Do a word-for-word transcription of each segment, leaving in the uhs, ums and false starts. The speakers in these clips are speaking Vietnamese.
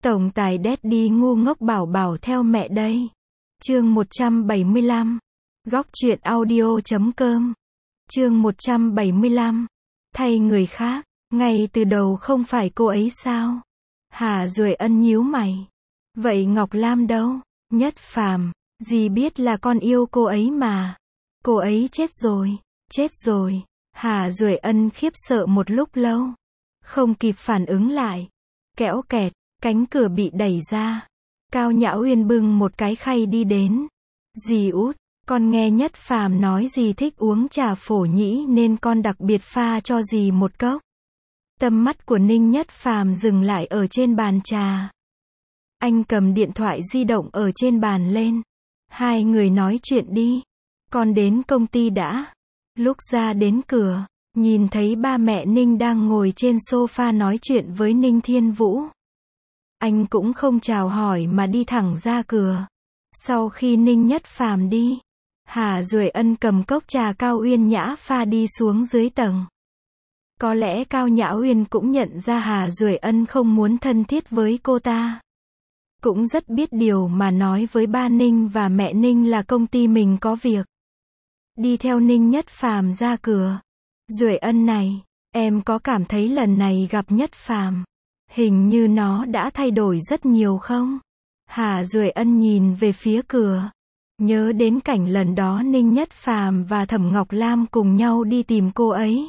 Tổng tài Daddy ngu ngốc bảo bảo theo mẹ đây. Chương một trăm bảy mươi lăm. Góc truyện audio chấm com. Chương một trăm bảy mươi lăm. Thay người khác, ngay từ đầu không phải cô ấy sao? Hà Duệ Ân nhíu mày. Vậy Ngọc Lam đâu? Nhất Phàm, dì biết là con yêu cô ấy mà. Cô ấy chết rồi, chết rồi. Hà Duệ Ân khiếp sợ một lúc lâu, không kịp phản ứng lại. Kẽo kẹt, cánh cửa bị đẩy ra. Cao Nhã Uyên bưng một cái khay đi đến. Dì út, con nghe Nhất Phàm nói dì thích uống trà phổ nhĩ nên con đặc biệt pha cho dì một cốc. Tầm mắt của Ninh Nhất Phàm dừng lại ở trên bàn trà. Anh cầm điện thoại di động ở trên bàn lên. Hai người nói chuyện đi. Con đến công ty đã. Lúc ra đến cửa, nhìn thấy ba mẹ Ninh đang ngồi trên sofa nói chuyện với Ninh Thiên Vũ. Anh cũng không chào hỏi mà đi thẳng ra cửa. Sau khi Ninh Nhất Phàm đi, Hà Duệ Ân cầm cốc trà Cao Uyên Nhã pha đi xuống dưới tầng. Có lẽ Cao Nhã Uyên cũng nhận ra Hà Duệ Ân không muốn thân thiết với cô ta. Cũng rất biết điều mà nói với ba Ninh và mẹ Ninh là công ty mình có việc. Đi theo Ninh Nhất Phàm ra cửa. Duệ Ân này, em có cảm thấy lần này gặp Nhất Phàm, hình như nó đã thay đổi rất nhiều không? Hà Duệ Ân nhìn về phía cửa. Nhớ đến cảnh lần đó Ninh Nhất Phàm và Thẩm Ngọc Lam cùng nhau đi tìm cô ấy.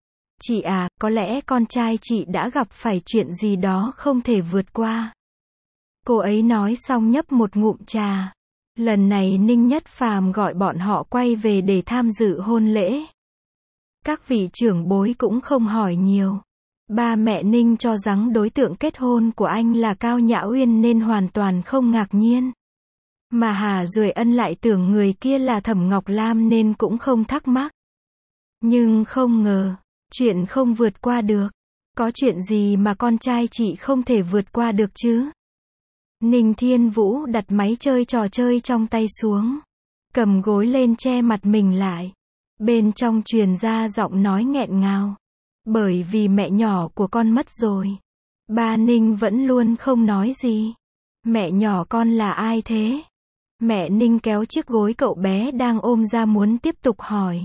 Chị à, có lẽ con trai chị đã gặp phải chuyện gì đó không thể vượt qua. Cô ấy nói xong nhấp một ngụm trà. Lần này Ninh Nhất Phàm gọi bọn họ quay về để tham dự hôn lễ. Các vị trưởng bối cũng không hỏi nhiều. Ba mẹ Ninh cho rằng đối tượng kết hôn của anh là Cao Nhã Uyên nên hoàn toàn không ngạc nhiên. Mà Hà Duệ Ân lại tưởng người kia là Thẩm Ngọc Lam nên cũng không thắc mắc. Nhưng không ngờ, chuyện không vượt qua được. Có chuyện gì mà con trai chị không thể vượt qua được chứ? Ninh Thiên Vũ đặt máy chơi trò chơi trong tay xuống. Cầm gối lên che mặt mình lại. Bên trong truyền ra giọng nói nghẹn ngào. Bởi vì mẹ nhỏ của con mất rồi. Ba Ninh vẫn luôn không nói gì. Mẹ nhỏ con là ai thế? Mẹ Ninh kéo chiếc gối cậu bé đang ôm ra muốn tiếp tục hỏi.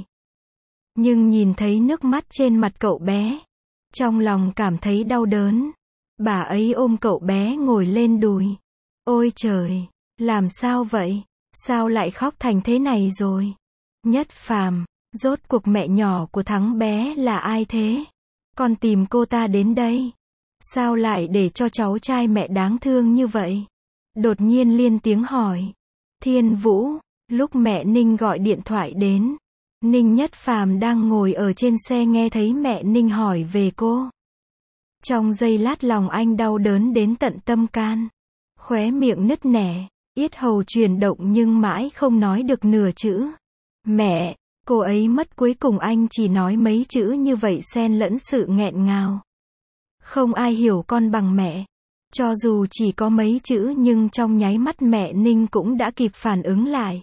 Nhưng nhìn thấy nước mắt trên mặt cậu bé, trong lòng cảm thấy đau đớn. Bà ấy ôm cậu bé ngồi lên đùi. Ôi trời, làm sao vậy? Sao lại khóc thành thế này rồi? Nhất Phàm, rốt cuộc mẹ nhỏ của thằng bé là ai thế? Con tìm cô ta đến đây. Sao lại để cho cháu trai mẹ đáng thương như vậy? Đột nhiên liên tiếng hỏi. Thiên Vũ, lúc mẹ Ninh gọi điện thoại đến, Ninh Nhất Phàm đang ngồi ở trên xe nghe thấy mẹ Ninh hỏi về cô. Trong giây lát lòng anh đau đớn đến tận tâm can. Khóe miệng nứt nẻ, yết hầu chuyển động nhưng mãi không nói được nửa chữ. Mẹ, cô ấy mất cuối cùng anh chỉ nói mấy chữ như vậy xen lẫn sự nghẹn ngào. Không ai hiểu con bằng mẹ. Cho dù chỉ có mấy chữ nhưng trong nháy mắt mẹ Ninh cũng đã kịp phản ứng lại.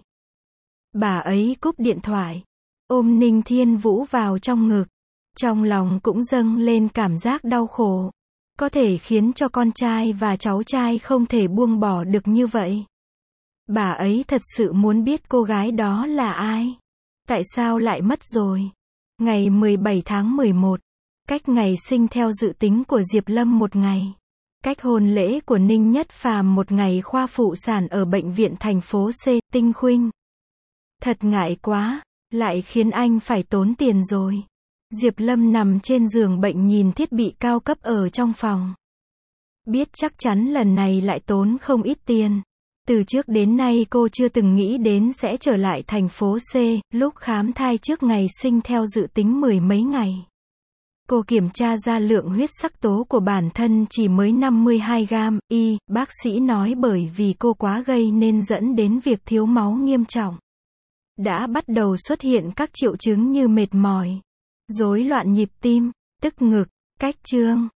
Bà ấy cúp điện thoại, ôm Ninh Thiên Vũ vào trong ngực. Trong lòng cũng dâng lên cảm giác đau khổ. Có thể khiến cho con trai và cháu trai không thể buông bỏ được như vậy. Bà ấy thật sự muốn biết cô gái đó là ai. Tại sao lại mất rồi? Ngày mười bảy tháng mười một, cách ngày sinh theo dự tính của Diệp Lâm một ngày. Cách hôn lễ của Ninh Nhất Phàm một ngày khoa phụ sản ở bệnh viện thành phố C, Tinh Khuynh. Thật ngại quá, lại khiến anh phải tốn tiền rồi. Diệp Lâm nằm trên giường bệnh nhìn thiết bị cao cấp ở trong phòng. Biết chắc chắn lần này lại tốn không ít tiền. Từ trước đến nay cô chưa từng nghĩ đến sẽ trở lại thành phố C, lúc khám thai trước ngày sinh theo dự tính mười mấy ngày. Cô kiểm tra ra lượng huyết sắc tố của bản thân chỉ mới năm mươi hai gam, y, bác sĩ nói bởi vì cô quá gầy nên dẫn đến việc thiếu máu nghiêm trọng. Đã bắt đầu xuất hiện các triệu chứng như mệt mỏi, rối loạn nhịp tim, tức ngực, cách chương.